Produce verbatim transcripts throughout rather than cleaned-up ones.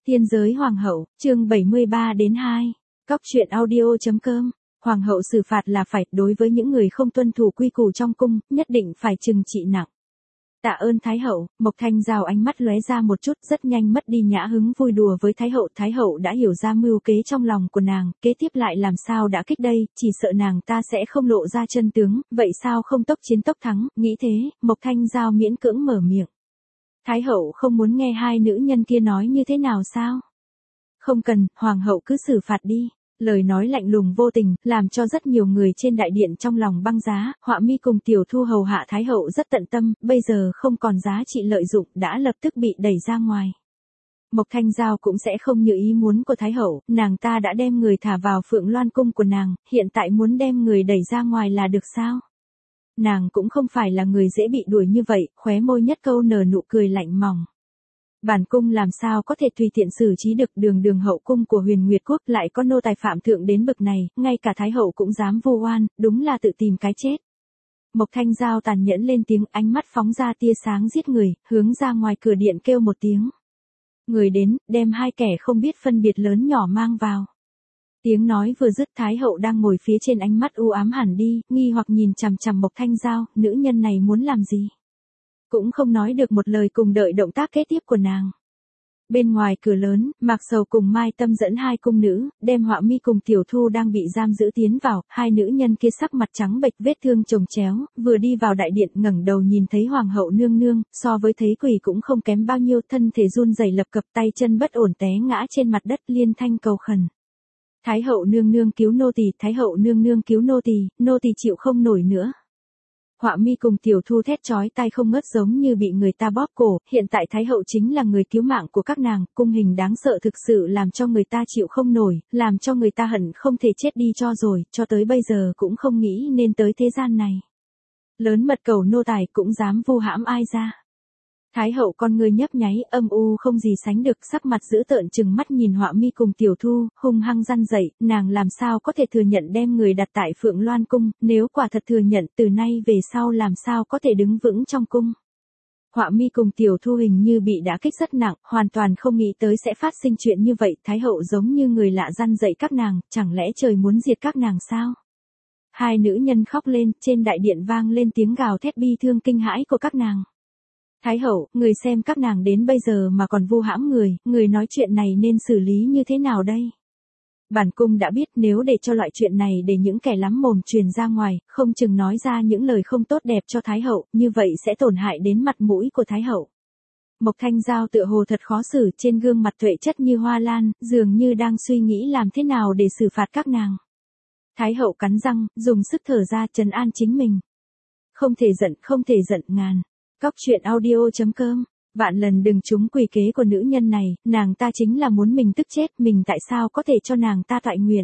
Tiên giới hoàng hậu, chương bảy mươi ba đến hai. Cóc truyện audio.com. Hoàng hậu xử phạt là phải, đối với những người không tuân thủ quy củ trong cung, nhất định phải trừng trị nặng. Tạ ơn Thái hậu. Mộc Thanh Giao ánh mắt lóe ra một chút, rất nhanh mất đi nhã hứng vui đùa với Thái hậu. Thái hậu đã hiểu ra mưu kế trong lòng của nàng, kế tiếp lại làm sao đã kích đây, chỉ sợ nàng ta sẽ không lộ ra chân tướng, vậy sao không tốc chiến tốc thắng, nghĩ thế, Mộc Thanh Giao miễn cưỡng mở miệng. Thái hậu không muốn nghe hai nữ nhân kia nói như thế nào sao? Không cần, hoàng hậu cứ xử phạt đi. Lời nói lạnh lùng vô tình, làm cho rất nhiều người trên đại điện trong lòng băng giá. Họa mi cùng Tiểu Thu hầu hạ Thái hậu rất tận tâm, bây giờ không còn giá trị lợi dụng, đã lập tức bị đẩy ra ngoài. Mộc Thanh Giao cũng sẽ không như ý muốn của Thái hậu, nàng ta đã đem người thả vào Phượng Loan cung của nàng, hiện tại muốn đem người đẩy ra ngoài là được sao? Nàng cũng không phải là người dễ bị đuổi như vậy, khóe môi nhất câu nở nụ cười lạnh mỏng. Bản cung làm sao có thể tùy tiện xử trí được, đường đường hậu cung của Huyền Nguyệt Quốc lại có nô tài phạm thượng đến bực này, ngay cả Thái hậu cũng dám vu oan, đúng là tự tìm cái chết. Mộc Thanh Giao tàn nhẫn lên tiếng, ánh mắt phóng ra tia sáng giết người, hướng ra ngoài cửa điện kêu một tiếng. Người đến, đem hai kẻ không biết phân biệt lớn nhỏ mang vào. Tiếng nói vừa dứt, Thái hậu đang ngồi phía trên ánh mắt u ám hẳn đi, nghi hoặc nhìn chằm chằm Mộc Thanh Giao, nữ nhân này muốn làm gì? Cũng không nói được một lời, cùng đợi động tác kế tiếp của nàng. Bên ngoài cửa lớn, Mạc Sầu cùng Mai Tâm dẫn hai cung nữ, đem Họa mi cùng Tiểu Thu đang bị giam giữ tiến vào, hai nữ nhân kia sắc mặt trắng bệch vết thương chồng chéo, vừa đi vào đại điện ngẩng đầu nhìn thấy hoàng hậu nương nương, so với thấy quỷ cũng không kém bao nhiêu, thân thể run rẩy lập cập, tay chân bất ổn té ngã trên mặt đất, liên thanh cầu khẩn. Thái hậu nương nương cứu nô tỳ, Thái hậu nương nương cứu nô tỳ, nô tỳ chịu không nổi nữa. Họa mi cùng Tiểu Thu thét chói tai không ngớt, giống như bị người ta bóp cổ, hiện tại Thái hậu chính là người cứu mạng của các nàng, cung hình đáng sợ thực sự làm cho người ta chịu không nổi, làm cho người ta hận không thể chết đi cho rồi, cho tới bây giờ cũng không nghĩ nên tới thế gian này. Lớn mật cầu nô tài cũng dám vu hãm ai ra. Thái hậu con người nhấp nháy, âm u không gì sánh được, sắc mặt dữ tợn trừng mắt nhìn Họa mi cùng Tiểu Thu, hung hăng răn dậy, nàng làm sao có thể thừa nhận đem người đặt tại Phượng Loan cung, nếu quả thật thừa nhận, từ nay về sau làm sao có thể đứng vững trong cung. Họa mi cùng Tiểu Thu hình như bị đả kích rất nặng, hoàn toàn không nghĩ tới sẽ phát sinh chuyện như vậy, Thái hậu giống như người lạ răn dậy các nàng, chẳng lẽ trời muốn diệt các nàng sao? Hai nữ nhân khóc lên, trên đại điện vang lên tiếng gào thét bi thương kinh hãi của các nàng. Thái hậu, người xem các nàng đến bây giờ mà còn vu hãm người, người nói chuyện này nên xử lý như thế nào đây? Bản cung đã biết, nếu để cho loại chuyện này để những kẻ lắm mồm truyền ra ngoài, không chừng nói ra những lời không tốt đẹp cho Thái hậu, như vậy sẽ tổn hại đến mặt mũi của Thái hậu. Mộc Thanh Giao tựa hồ thật khó xử, trên gương mặt tuệ chất như hoa lan, dường như đang suy nghĩ làm thế nào để xử phạt các nàng. Thái hậu cắn răng, dùng sức thở ra trấn an chính mình. Không thể giận, không thể giận ngàn. Cóc truyện audio.com. Vạn lần đừng trúng quỷ kế của nữ nhân này, nàng ta chính là muốn mình tức chết, mình tại sao có thể cho nàng ta toại nguyện.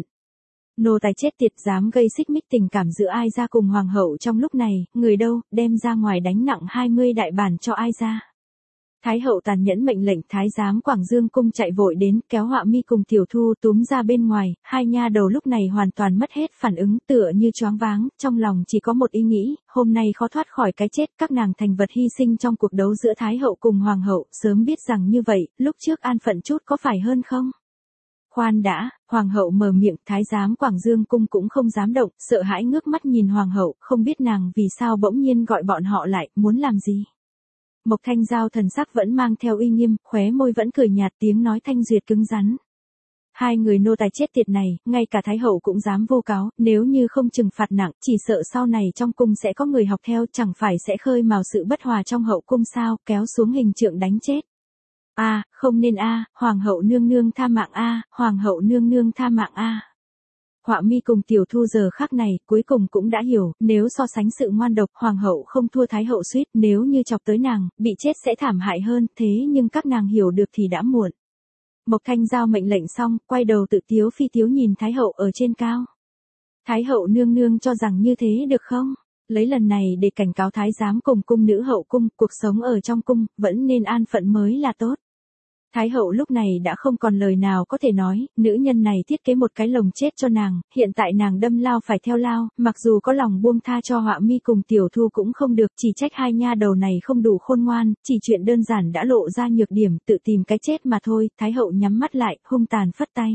Nô tài chết tiệt, dám gây xích mích tình cảm giữa ai ra cùng hoàng hậu trong lúc này, người đâu, đem ra ngoài đánh nặng hai mươi đại bản cho ai ra. Thái hậu tàn nhẫn mệnh lệnh, thái giám Quảng Dương cung chạy vội đến, kéo Họa mi cùng Tiểu Thu túm ra bên ngoài, hai nha đầu lúc này hoàn toàn mất hết phản ứng, tựa như choáng váng, trong lòng chỉ có một ý nghĩ, hôm nay khó thoát khỏi cái chết, các nàng thành vật hy sinh trong cuộc đấu giữa Thái hậu cùng hoàng hậu, sớm biết rằng như vậy, lúc trước an phận chút có phải hơn không? Khoan đã, hoàng hậu mở miệng, thái giám Quảng Dương cung cũng không dám động, sợ hãi ngước mắt nhìn hoàng hậu, không biết nàng vì sao bỗng nhiên gọi bọn họ lại, muốn làm gì? Mộc Thanh Giao thần sắc vẫn mang theo uy nghiêm, khóe môi vẫn cười nhạt, tiếng nói thanh duyệt cứng rắn. Hai người nô tài chết tiệt này, ngay cả Thái hậu cũng dám vu cáo, nếu như không trừng phạt nặng, chỉ sợ sau này trong cung sẽ có người học theo, chẳng phải sẽ khơi mào sự bất hòa trong hậu cung sao, kéo xuống hình trượng đánh chết. A, à, không nên a, à, hoàng hậu nương nương tha mạng a, à, hoàng hậu nương nương tha mạng a. À. Họa mi cùng Tiểu Thu giờ khắc này, cuối cùng cũng đã hiểu, nếu so sánh sự ngoan độc, hoàng hậu không thua Thái hậu suýt, nếu như chọc tới nàng, bị chết sẽ thảm hại hơn, thế nhưng các nàng hiểu được thì đã muộn. Mộc Thanh Giao mệnh lệnh xong, quay đầu tự tiếu phi tiếu nhìn Thái hậu ở trên cao. Thái hậu nương nương cho rằng như thế được không? Lấy lần này để cảnh cáo thái giám cùng cung nữ hậu cung, cuộc sống ở trong cung, vẫn nên an phận mới là tốt. Thái hậu lúc này đã không còn lời nào có thể nói, nữ nhân này thiết kế một cái lồng chết cho nàng, hiện tại nàng đâm lao phải theo lao, mặc dù có lòng buông tha cho Họa Mi cùng Tiểu Thu cũng không được, chỉ trách hai nha đầu này không đủ khôn ngoan, chỉ chuyện đơn giản đã lộ ra nhược điểm, tự tìm cái chết mà thôi. Thái hậu nhắm mắt lại, hung tàn phất tay.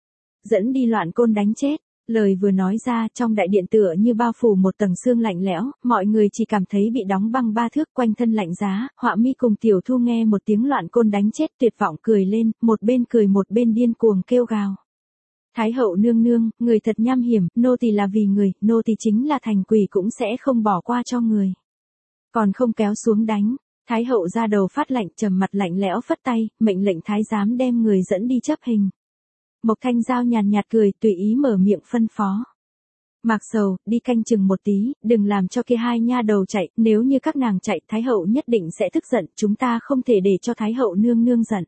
Dẫn đi Loạn Côn đánh chết. Lời vừa nói ra, trong đại điện tựa như bao phủ một tầng sương lạnh lẽo, mọi người chỉ cảm thấy bị đóng băng ba thước, quanh thân lạnh giá. Họa Mi cùng Tiểu Thu nghe một tiếng Loạn Côn đánh chết tuyệt vọng cười lên, một bên cười một bên điên cuồng kêu gào. Thái hậu nương nương, người thật nham hiểm, nô tỳ là vì người, nô tỳ chính là thành quỷ cũng sẽ không bỏ qua cho người. Còn không kéo xuống đánh. Thái hậu ra đầu phát lạnh, trầm mặt lạnh lẽo phất tay, mệnh lệnh thái giám đem người dẫn đi chấp hình. Mộc Thanh Giao nhàn nhạt cười, tùy ý mở miệng phân phó. Mạc Sầu, đi canh chừng một tí, đừng làm cho kia hai nha đầu chạy, nếu như các nàng chạy, Thái hậu nhất định sẽ tức giận, chúng ta không thể để cho Thái hậu nương nương giận.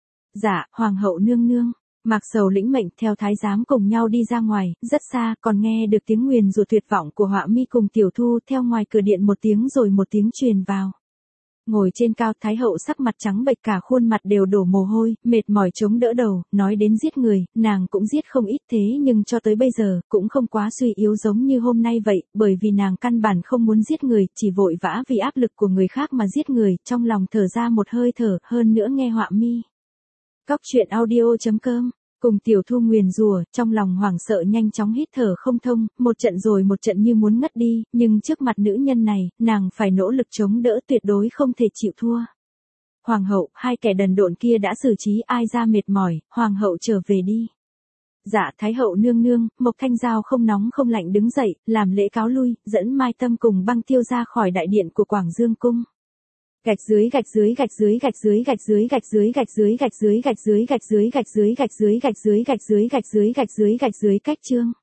Dạ, Hoàng hậu nương nương. Mạc Sầu lĩnh mệnh theo thái giám cùng nhau đi ra ngoài, rất xa, còn nghe được tiếng nguyền rủa tuyệt vọng của Họa Mi cùng Tiểu Thu theo ngoài cửa điện một tiếng rồi một tiếng truyền vào. Ngồi trên cao, Thái hậu sắc mặt trắng bệch, cả khuôn mặt đều đổ mồ hôi, mệt mỏi chống đỡ đầu, nói đến giết người, nàng cũng giết không ít thế nhưng cho tới bây giờ, cũng không quá suy yếu giống như hôm nay vậy, bởi vì nàng căn bản không muốn giết người, chỉ vội vã vì áp lực của người khác mà giết người, trong lòng thở ra một hơi thở, hơn nữa nghe Họa Mi. Cóc truyện audio chấm com cùng Tiểu Thu nguyền rủa, trong lòng hoảng sợ nhanh chóng hít thở không thông, một trận rồi một trận như muốn ngất đi, nhưng trước mặt nữ nhân này, nàng phải nỗ lực chống đỡ, tuyệt đối không thể chịu thua. Hoàng hậu, hai kẻ đần độn kia đã xử trí, ai ra mệt mỏi, hoàng hậu trở về đi. Dạ, Thái hậu nương nương. Mộc Thanh Giao không nóng không lạnh đứng dậy, làm lễ cáo lui, dẫn Mai Tâm cùng Băng Tiêu ra khỏi đại điện của Quảng Dương cung. Gạch dưới gạch dưới gạch dưới gạch dưới gạch dưới gạch dưới gạch dưới gạch dưới gạch dưới gạch dưới gạch dưới gạch dưới gạch dưới gạch dưới gạch dưới gạch dưới gạch dưới cách chương.